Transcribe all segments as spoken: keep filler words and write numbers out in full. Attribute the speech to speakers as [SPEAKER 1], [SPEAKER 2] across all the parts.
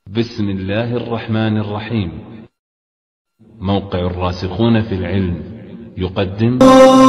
[SPEAKER 1] بسم الله الرحمن الرحيم. موقع الراسخون في العلم يقدم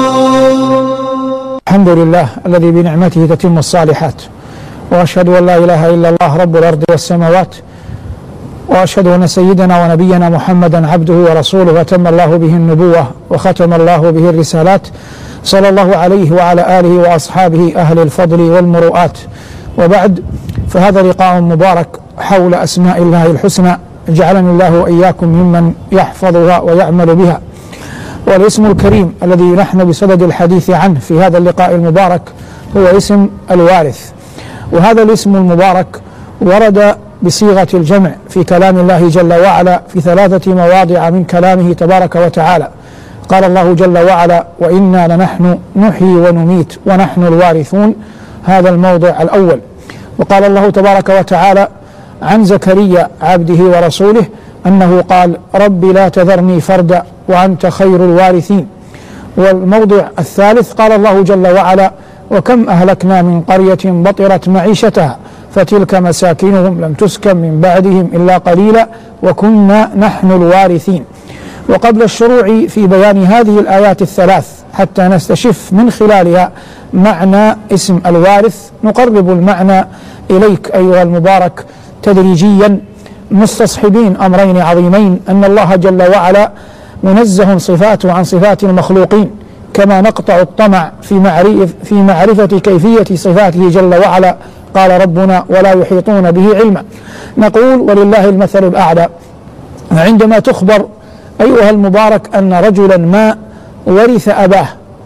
[SPEAKER 2] الحمد لله الذي بنعمته تتم الصالحات، وأشهد أن لا إله إلا الله رب الأرض والسماوات، وأشهد أن سيدنا ونبينا محمدا عبده ورسوله، أتم الله به النبوة وختم الله به الرسالات، صلى الله عليه وعلى آله وأصحابه أهل الفضل والمروءات. وبعد، فهذا لقاء مبارك حول أسماء الله الحسنى، جعلني الله وإياكم ممن يحفظها ويعمل بها. والاسم الكريم الذي نحن بصدد الحديث عنه في هذا اللقاء المبارك هو اسم الوارث. وهذا الاسم المبارك ورد بصيغة الجمع في كلام الله جل وعلا في ثلاثة مواضع من كلامه تبارك وتعالى. قال الله جل وعلا: وإنا لنحن نحيي ونميت ونحن الوارثون، هذا الموضع الأول. وقال الله تبارك وتعالى عن زكريا عبده ورسوله أنه قال: رب لا تذرني فردا وأنت خير الوارثين. والموضع الثالث قال الله جل وعلا: وكم أهلكنا من قرية بطرت معيشتها فتلك مساكنهم لم تسكن من بعدهم إلا قليلا وكنا نحن الوارثين. وقبل الشروع في بيان هذه الآيات الثلاث حتى نستشف من خلالها معنى اسم الوارث، نقرب المعنى إليك أيها المبارك تدريجيا، مستصحبين أمرين عظيمين: أن الله جل وعلا منزه صفاته عن صفات المخلوقين، كما نقطع الطمع في معرفة, في معرفة كيفية صفاته جل وعلا. قال ربنا: ولا يحيطون به علما. نقول: ولله المثل الأعلى. عندما تخبر أيها المبارك أن رجلا ما ورث أباه،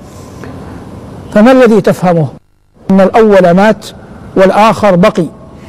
[SPEAKER 2] فما الذي تفهمه؟ أن الأول مات والآخر بقي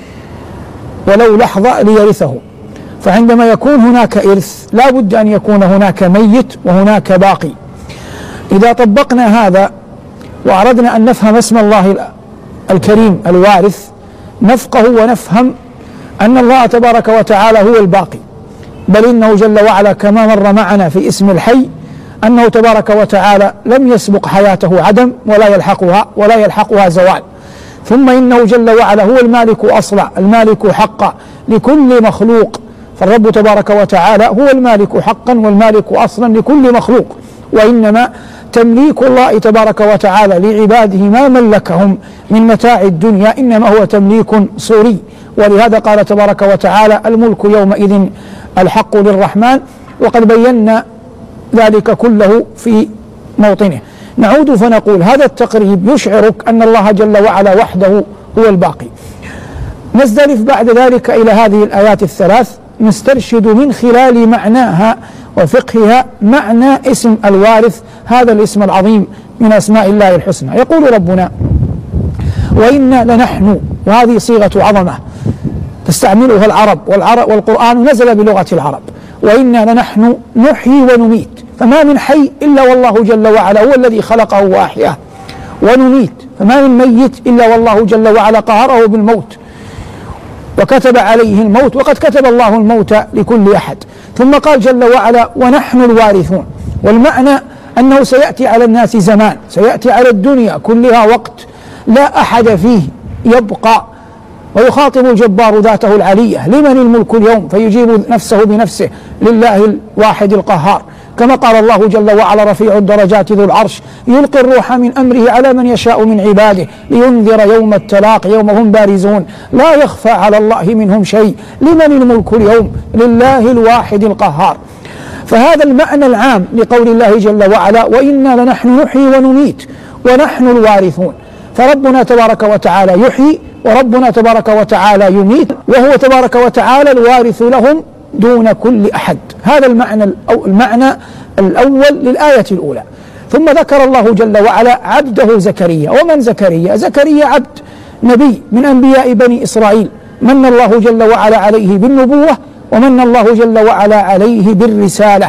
[SPEAKER 2] ولو لحظة ليرثه. فعندما يكون هناك إرث لا بد أن يكون هناك ميت وهناك باقي. إذا طبقنا هذا وأردنا أن نفهم اسم الله الكريم الوارث، نفقه ونفهم أن الله تبارك وتعالى هو الباقي، بل إنه جل وعلا كما مر معنا في اسم الحي أنه تبارك وتعالى لم يسبق حياته عدم ولا يلحقها ولا يلحقها زوال. ثم إنه جل وعلا هو المالك أصلا، المالك حقا لكل مخلوق. فالرب تبارك وتعالى هو المالك حقا والمالك أصلا لكل مخلوق. وإنما تمليك الله تبارك وتعالى لعباده ما ملكهم من متاع الدنيا إنما هو تمليك صوري. ولهذا قال تبارك وتعالى: الملك يومئذ الحق للرحمن. وقد بينا ذلك كله في موطنه. نعود فنقول: هذا التقريب يشعرك أن الله جل وعلا وحده هو الباقي. نزدلف بعد ذلك إلى هذه الآيات الثلاث، نسترشد من خلال معناها وفقهها معنى اسم الوارث، هذا الاسم العظيم من أسماء الله الحسنى. يقول ربنا: وإنا لنحن، وهذه صيغة عظمة تستعملها العرب، والعرب والقرآن نزل بلغة العرب. وإنا لنحن نحيي ونميت، فما من حي إلا والله جل وعلا هو الذي خلقه وأحياه، ونميت، فما من ميت إلا والله جل وعلا قهره بالموت وكتب عليه الموت، وقد كتب الله الموت لكل أحد. ثم قال جل وعلا: ونحن الوارثون. والمعنى أنه سيأتي على الناس زمان، سيأتي على الدنيا كلها وقت لا أحد فيه يبقى. ويخاطب الجبار ذاته العلية: لمن الملك اليوم؟ فيجيب نفسه بنفسه: لله الواحد القهار. كما قال الله جل وعلا: رفيع الدرجات ذو العرش يلقي الروح من أمره على من يشاء من عباده لينذر يوم التلاق يوم هم بارزون لا يخفى على الله منهم شيء. لمن الملك اليوم؟ لله الواحد القهار. فهذا المعنى العام لقول الله جل وعلا: وإنا لنحن نحيي ونميت ونحن الوارثون. فربنا تبارك وتعالى يحيي، وربنا تبارك وتعالى يميت، وهو تبارك وتعالى الوارث لهم دون كل أحد. هذا المعنى المعنى الأول للآية الأولى. ثم ذكر الله جل وعلا عبده زكريا. ومن زكريا؟ زكريا عبد نبي من أنبياء بني إسرائيل، من الله جل وعلا عليه بالنبوة، ومن الله جل وعلا عليه بالرسالة.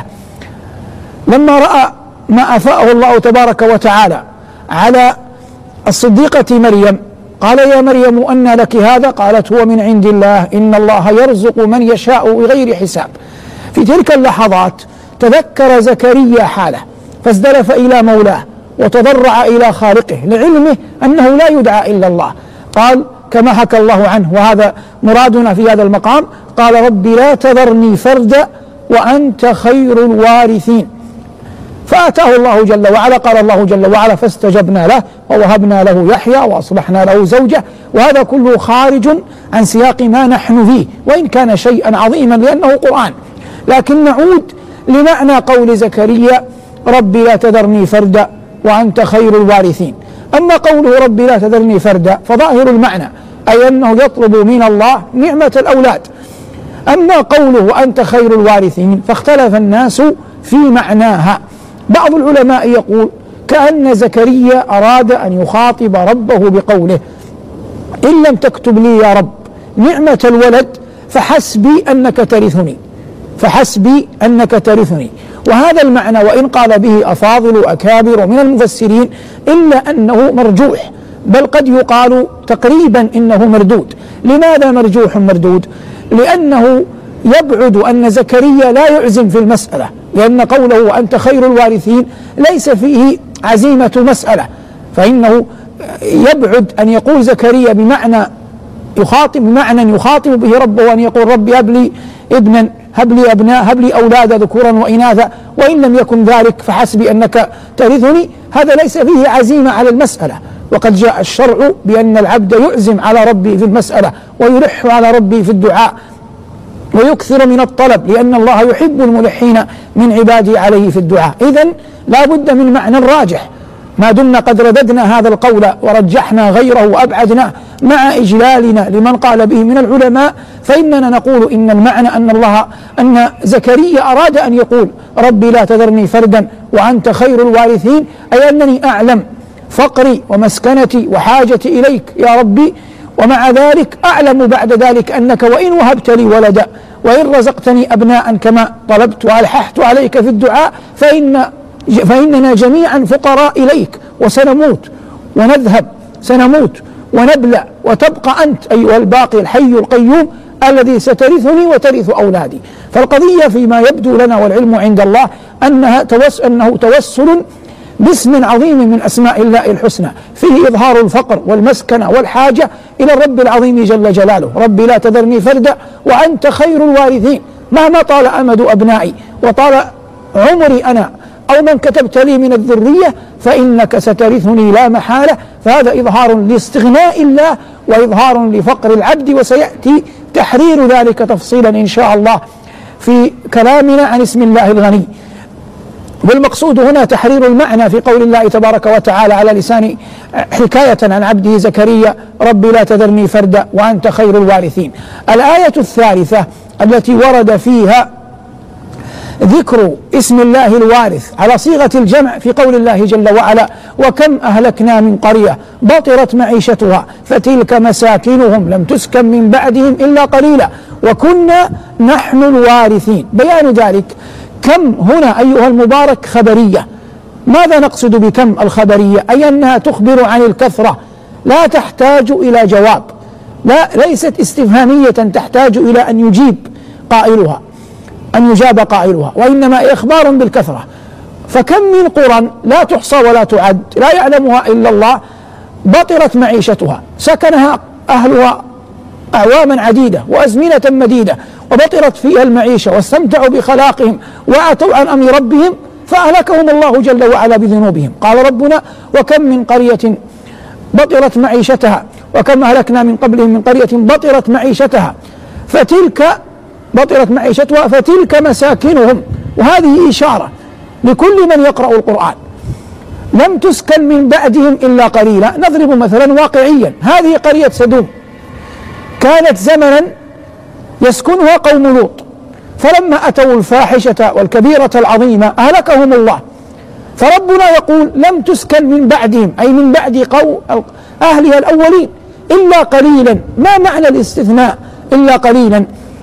[SPEAKER 2] لما رأى ما أفاءه الله تبارك وتعالى على الصديقة مريم قال: يا مريم أنى لك هذا؟ قالت: هو من عند الله، إن الله يرزق من يشاء بغير حساب. في تلك اللحظات تذكر زكريا حاله، فازدلف إلى مولاه وتضرع إلى خالقه لعلمه أنه لا يدعى إلا الله. قال كما حكى الله عنه، وهذا مرادنا في هذا المقام: قال رب لا تذرني فردا وأنت خير الوارثين، فآتاه الله جل وعلا. قال الله جل وعلا فاستجبنا له ووهبنا له يحيى وأصلحنا له زوجه، وهذا كله خارج عن سياق ما نحن فيه، وإن كان شيئا عظيما لأنه قرآن. لكن نعود لمعنى قول زكريا رب لا تذرني فردا وأنت خير الوارثين. أما قوله رب لا تذرني فردا فظاهر المعنى أي أنه يطلب من الله نعمة الأولاد. أما قوله وأنت خير الوارثين فاختلف الناس في معناها. بعض العلماء يقول كأن زكريا أراد أن يخاطب ربه بقوله إن لم تكتب لي يا رب نعمة الولد فحسبي أنك ترثني، فحسبي أنك ترثني. وهذا المعنى وإن قال به أفاضل أكابر من المفسرين إلا أنه مرجوح، بل قد يقال تقريبا إنه مردود. لماذا مرجوح مردود؟ لأنه يبعد أن زكريا لا يعزم في المسألة، لأن قوله وأنت خير الوارثين ليس فيه عزيمة مسألة، فإنه يبعد أن يقول زكريا بمعنى يخاطب بمعنى يخاطب به ربه، أن يقول ربي هب لي ابنا هب لي أبناء هب لي أولاد ذكورا وإناثا، وإن لم يكن ذلك فحسبي أنك ترثني. هذا ليس فيه عزيمة على المسألة، وقد جاء الشرع بأن العبد يعزم على ربه في المسألة ويلح على ربه في الدعاء ويكثر من الطلب، لأن الله يحب الملحين من عباده عليه في الدعاء. إذن لا بد من معنى راجح، ما دمنا قد رددنا هذا القول ورجحنا غيره وأبعدناه مع إجلالنا لمن قال به من العلماء، فإننا نقول إن المعنى أن الله أن زكريا أراد أن يقول ربي لا تذرني فردا وأنت خير الوارثين، أي أنني أعلم فقري ومسكنتي وحاجتي إليك يا ربي، ومع ذلك أعلم بعد ذلك أنك وإن وهبت لي ولدا وإن رزقتني أبناء كما طلبت وألححت عليك في الدعاء فإن فإننا جميعا فقراء إليك وسنموت ونذهب، سنموت ونبلى وتبقى أنت أيها الباقي الحي القيوم الذي سترثني وترث أولادي. فالقضية فيما يبدو لنا والعلم عند الله أنها توس أنه توسل باسم عظيم من أسماء الله الحسنى فيه إظهار الفقر والمسكنة والحاجة إلى الرب العظيم جل جلاله. ربي لا تذرني فردا وأنت خير الوارثين، مهما طال أمد أبنائي وطال عمري أنا أو من كتبت لي من الذرية فإنك سترثني لا محالة. فهذا إظهار لاستغناء الله وإظهار لفقر العبد، وسيأتي تحرير ذلك تفصيلا إن شاء الله في كلامنا عن اسم الله الغني. والمقصود هنا تحرير المعنى في قول الله تبارك وتعالى على لسان حكاية عن عبده زكريا ربي لا تذرني فردا وأنت خير الوارثين. الآية الثالثة التي ورد فيها ذكر اسم الله الوارث على صيغة الجمع في قول الله جل وعلا وكم أهلكنا من قرية بطرت معيشتها فتلك مساكنهم لم تسكن من بعدهم إلا قليلا وكنا نحن الوارثين. بيان ذلك كم هنا أيها المبارك خبرية. ماذا نقصد بكم الخبرية؟ أي أنها تخبر عن الكثرة لا تحتاج إلى جواب، لا ليست استفهامية تحتاج إلى أن يجيب قائلها أن يجاب قائلها، وإنما إخبار بالكثرة. فكم من قرى لا تحصى ولا تعد لا يعلمها إلا الله بطرت معيشتها، سكنها أهلها أعواما عديدة وأزمنة مديدة وبطرت فيها المعيشة واستمتعوا بخلاقهم وأتوا عن أمر ربهم فأهلكهم الله جل وعلا بذنوبهم. قال ربنا وكم من قرية بطرت معيشتها وكم أهلكنا من قبلهم من قرية بطرت معيشتها فتلك بطرت معيشتها فتلك مساكنهم. وهذه إشارة لكل من يقرأ القرآن. لم تسكن من بعدهم إلا قليلا. نضرب مثلا واقعيا، هذه قرية سدوم كانت زمنا يسكنها قوم لوط، فلما أتوا الفاحشة والكبيرة العظيمة أهلكهم الله. فربنا يقول لم تسكن من بعدهم أي من بعد قوم أهلها الأولين إلا قليلا. ما معنى الاستثناء إلا قليلا؟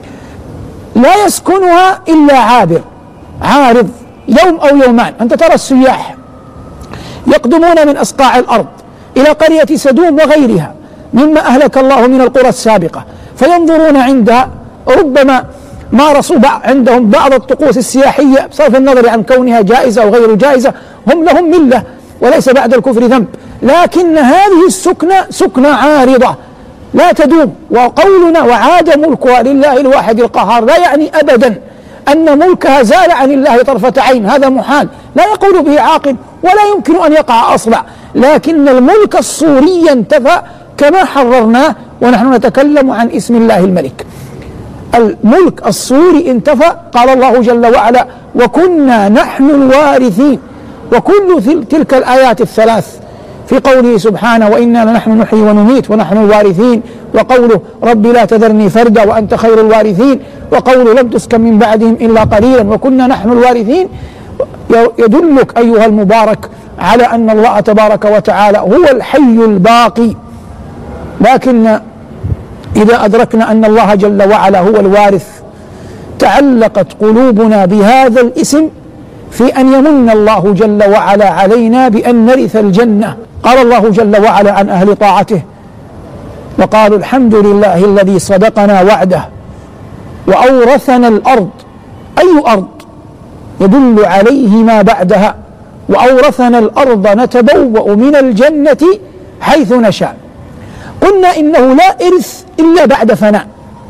[SPEAKER 2] لا يسكنها إلا عابر عارض يوم أو يومان. أنت ترى السياح يقدمون من أصقاع الأرض إلى قرية سدوم وغيرها مما أهلك الله من القرى السابقة، فينظرون عندها ربما مارسوا عندهم بعض الطقوس السياحية بصرف النظر عن كونها جائزة أو غير جائزة، هم لهم ملة وليس بعد الكفر ذنب، لكن هذه السكنة سكنة عارضة لا تدوم. وقولنا وعاد ملكها لله الواحد القهار لا يعني أبدا أن ملكها زال عن الله طرفة عين، هذا محال لا يقول به عاقل ولا يمكن أن يقع أصلا، لكن الملك الصوري انتفى كما حررناه ونحن نتكلم عن اسم الله الملك. الملك الصوري انتفى، قال الله جل وعلا وكنا نحن الوارثين، وكل تلك الآيات الثلاث في قوله سبحانه وإنا لنحن نحيي ونميت ونحن الوارثين، وقوله رب لا تذرني فردا وأنت خير الوارثين، وقوله لم تسكن من بعدهم إلا قليلا وكنا نحن الوارثين، يدلك أيها المبارك على أن الله تبارك وتعالى هو الحي الباقي. لكن إذا أدركنا أن الله جل وعلا هو الوارث تعلقت قلوبنا بهذا الاسم في أن يمن الله جل وعلا علينا بأن نرث الجنة. قال الله جل وعلا عن أهل طاعته وقالوا الحمد لله الذي صدقنا وعده وأورثنا الأرض. أي أرض؟ يدل عليه ما بعدها، وأورثنا الأرض نتبوأ من الجنة حيث نشاء. قلنا إنه لا إرث إلا بعد فناء.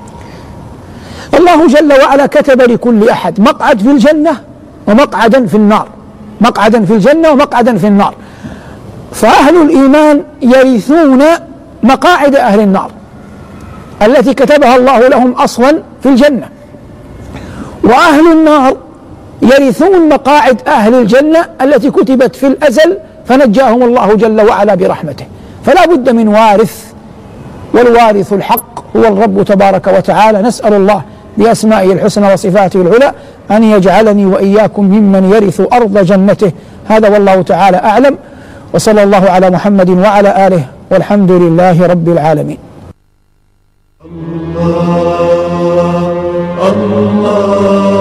[SPEAKER 2] الله جل وعلا كتب لكل أحد مقعد في الجنة ومقعدا في النار، مقعدا في الجنة ومقعدا في النار. فأهل الإيمان يرثون مقاعد أهل النار التي كتبها الله لهم أصلا في الجنة، وأهل النار يرثون مقاعد أهل الجنة التي كتبت في الأزل فنجاهم الله جل وعلا برحمته. فلا بد من وارث، والوارث الحق هو الرب تبارك وتعالى. نسأل الله بأسمائه الحسنى وصفاته العلى أن يجعلني وإياكم ممن يرث أرض جنته. هذا والله تعالى أعلم، وصلى الله على محمد وعلى آله، والحمد لله رب العالمين.
[SPEAKER 3] الله الله